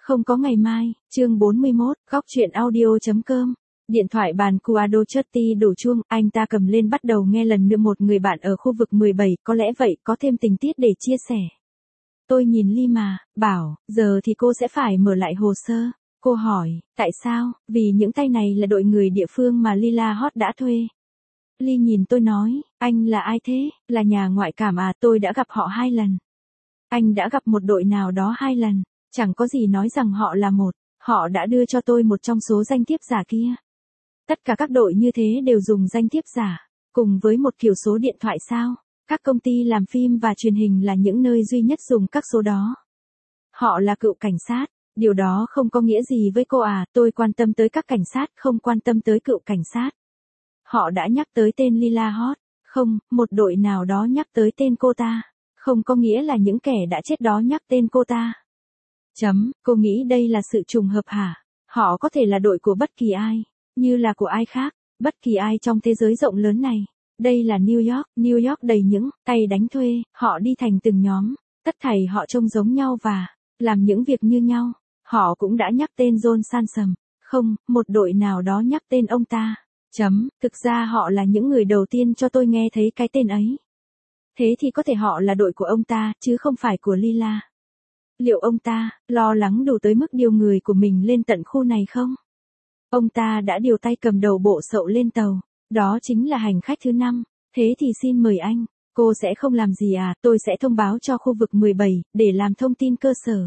Không có ngày mai, chương 41, góc chuyện audio.com. Điện thoại bàn Cuado Chutti đổ chuông, anh ta cầm lên bắt đầu nghe lần nữa một người bạn ở khu vực 17, có lẽ vậy, có thêm tình tiết để chia sẻ. Tôi nhìn Ly mà, bảo, giờ thì cô sẽ phải mở lại hồ sơ. Cô hỏi, tại sao? Vì những tay này là đội người địa phương mà Lila Hot đã thuê. Ly nhìn tôi nói, anh là ai thế? Là nhà ngoại cảm à? Tôi đã gặp họ 2 lần. Anh đã gặp một đội nào đó 2 lần. Chẳng có gì nói rằng họ là một. Họ đã đưa cho tôi một trong số danh thiếp giả kia. Tất cả các đội như thế đều dùng danh thiếp giả, cùng với một kiểu số điện thoại sao? Các công ty làm phim và truyền hình là những nơi duy nhất dùng các số đó. Họ là cựu cảnh sát. Điều đó không có nghĩa gì với cô à? Tôi quan tâm tới các cảnh sát, không quan tâm tới cựu cảnh sát. Họ đã nhắc tới tên Lila Hot. Không, một đội nào đó nhắc tới tên cô ta. Không có nghĩa là những kẻ đã chết đó nhắc tên cô ta. Cô nghĩ đây là sự trùng hợp hả? Họ có thể là đội của bất kỳ ai, như là của ai khác, bất kỳ ai trong thế giới rộng lớn này. Đây là New York đầy những tay đánh thuê, họ đi thành từng nhóm, tất thảy họ trông giống nhau và làm những việc như nhau. Họ cũng đã nhắc tên John Sansom. Không, một đội nào đó nhắc tên ông ta. Thực ra họ là những người đầu tiên cho tôi nghe thấy cái tên ấy. Thế thì có thể họ là đội của ông ta, chứ không phải của Lila. Liệu ông ta lo lắng đủ tới mức điều người của mình lên tận khu này không? Ông ta đã điều tay cầm đầu bộ sậu lên tàu. Đó chính là hành khách thứ 5. Thế thì xin mời anh. Cô sẽ không làm gì à? Tôi sẽ thông báo cho khu vực 17, để làm thông tin cơ sở.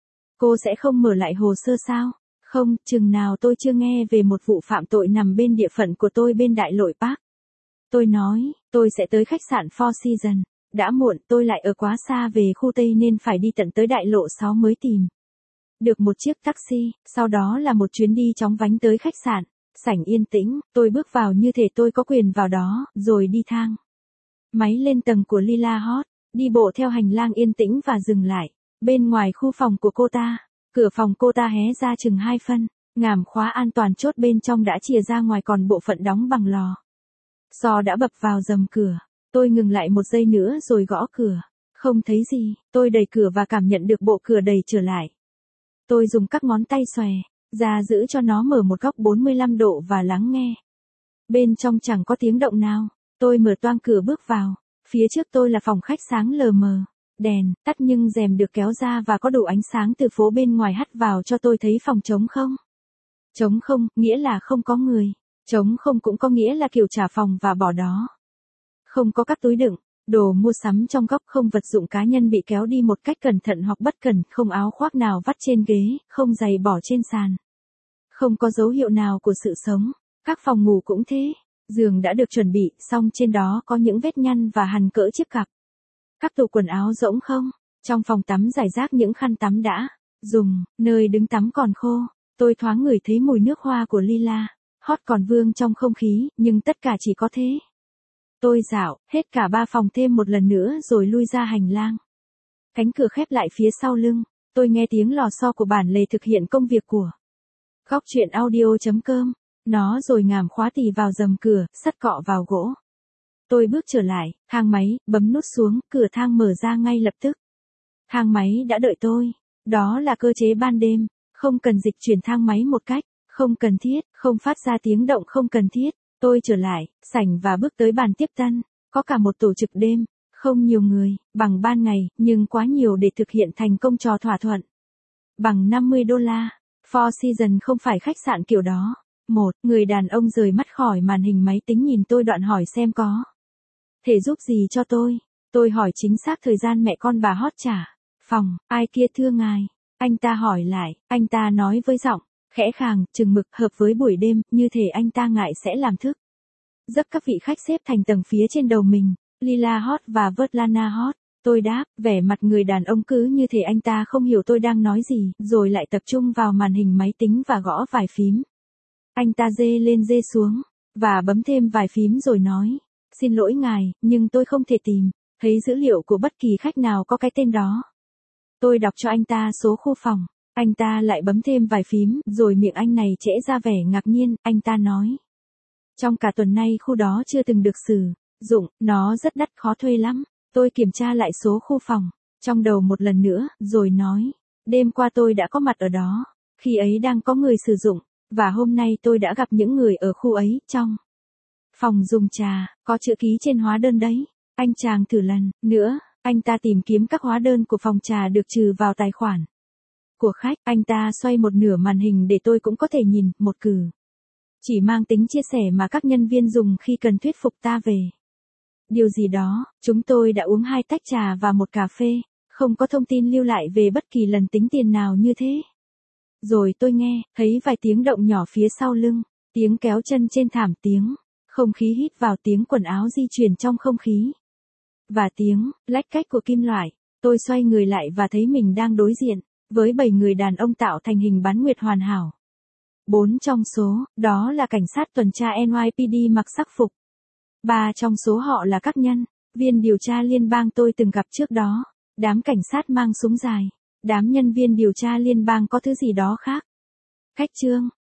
Cô sẽ không mở lại hồ sơ sao? Không, chừng nào tôi chưa nghe về một vụ phạm tội nằm bên địa phận của tôi bên Đại Lội Park. Tôi nói, tôi sẽ tới khách sạn Four Seasons. Đã muộn, tôi lại ở quá xa về khu Tây nên phải đi tận tới Đại Lộ 6 mới tìm được một chiếc taxi, sau đó là một chuyến đi chóng vánh tới khách sạn. Sảnh yên tĩnh, tôi bước vào như thể tôi có quyền vào đó, rồi đi thang máy lên tầng của Lila Hot, đi bộ theo hành lang yên tĩnh và dừng lại bên ngoài khu phòng của cô ta. Cửa phòng cô ta hé ra chừng 2 phân, ngàm khóa an toàn chốt bên trong đã chìa ra ngoài, còn bộ phận đóng bằng lò xo đã bập vào rầm cửa. Tôi ngừng lại một giây nữa rồi gõ cửa. Không thấy gì, tôi đẩy cửa và cảm nhận được bộ cửa đẩy trở lại. Tôi dùng các ngón tay xòe ra giữ cho nó mở một góc 45 độ và lắng nghe. Bên trong chẳng có tiếng động nào. Tôi mở toang cửa bước vào. Phía trước tôi là phòng khách sáng lờ mờ. Đèn tắt nhưng rèm được kéo ra và có đủ ánh sáng từ phố bên ngoài hắt vào cho tôi thấy phòng trống không. Trống không, nghĩa là không có người. Trống không cũng có nghĩa là kiểu trả phòng và bỏ đó. Không có các túi đựng, đồ mua sắm trong góc, không vật dụng cá nhân bị kéo đi một cách cẩn thận hoặc bất cẩn, không áo khoác nào vắt trên ghế, không giày bỏ trên sàn. Không có dấu hiệu nào của sự sống. Các phòng ngủ cũng thế. Giường đã được chuẩn bị, xong trên đó có những vết nhăn và hằn cỡ chiếc cặp. Các tủ quần áo rỗng không. Trong phòng tắm rải rác những khăn tắm đã dùng, nơi đứng tắm còn khô. Tôi thoáng ngửi thấy mùi nước hoa của Lila Hot còn vương trong không khí, nhưng tất cả chỉ có thế. Tôi dạo hết cả 3 phòng thêm một lần nữa rồi lui ra hành lang. Cánh cửa khép lại phía sau lưng. Tôi nghe tiếng lò xo của bản lề thực hiện công việc của góc chuyện audio.com. Nó rồi ngàm khóa tì vào rầm cửa, sắt cọ vào gỗ. Tôi bước trở lại, thang máy, bấm nút xuống, cửa thang mở ra ngay lập tức. Thang máy đã đợi tôi. Đó là cơ chế ban đêm. Không cần dịch chuyển thang máy một cách không cần thiết, không phát ra tiếng động không cần thiết. Tôi trở lại sảnh và bước tới bàn tiếp tân. Có cả một tổ trực đêm, không nhiều người, bằng ban ngày, nhưng quá nhiều để thực hiện thành công trò thỏa thuận. Bằng $50. Four Seasons không phải khách sạn kiểu đó. Một người đàn ông rời mắt khỏi màn hình máy tính nhìn tôi đoạn hỏi xem có thể giúp gì cho tôi. Tôi hỏi chính xác thời gian mẹ con bà Hot trả phòng. Ai kia thưa ngài? Anh ta hỏi lại. Anh ta nói với giọng khẽ khàng, chừng mực, hợp với buổi đêm, như thể anh ta ngại sẽ làm thức giấc các vị khách xếp thành tầng phía trên đầu mình, Lila Hot và Svetlana Hot. Tôi đáp, vẻ mặt người đàn ông cứ như thể anh ta không hiểu tôi đang nói gì, rồi lại tập trung vào màn hình máy tính và gõ vài phím. Anh ta dê lên dê xuống, và bấm thêm vài phím rồi nói, xin lỗi ngài, nhưng tôi không thể tìm thấy dữ liệu của bất kỳ khách nào có cái tên đó. Tôi đọc cho anh ta số khu phòng. Anh ta lại bấm thêm vài phím, rồi miệng anh này trễ ra vẻ ngạc nhiên. Anh ta nói, trong cả tuần nay khu đó chưa từng được sử dụng, nó rất đắt, khó thuê lắm. Tôi kiểm tra lại số khu phòng trong đầu một lần nữa, rồi nói, Đêm qua tôi đã có mặt ở đó, khi ấy đang có người sử dụng, và hôm nay tôi đã gặp những người ở khu ấy, trong phòng dùng trà, có chữ ký trên hóa đơn đấy. Anh chàng thử lần nữa, anh ta tìm kiếm các hóa đơn của phòng trà được trừ vào tài khoản của khách. Anh ta xoay một nửa màn hình để tôi cũng có thể nhìn, một cử chỉ mang tính chia sẻ mà các nhân viên dùng khi cần thuyết phục ta về điều gì đó. Chúng tôi đã uống 2 tách trà và một cà phê, không có thông tin lưu lại về bất kỳ lần tính tiền nào như thế. Rồi tôi nghe thấy vài tiếng động nhỏ phía sau lưng, tiếng kéo chân trên thảm, tiếng không khí hít vào, tiếng quần áo di chuyển trong không khí, và tiếng lách cách của kim loại. Tôi xoay người lại và thấy mình đang đối diện với 7 người đàn ông tạo thành hình bán nguyệt hoàn hảo. 4 trong số đó là cảnh sát tuần tra NYPD mặc sắc phục. 3 trong số họ là các nhân viên điều tra liên bang tôi từng gặp trước đó. Đám cảnh sát mang súng dài. Đám nhân viên điều tra liên bang có thứ gì đó khác. Khách trương.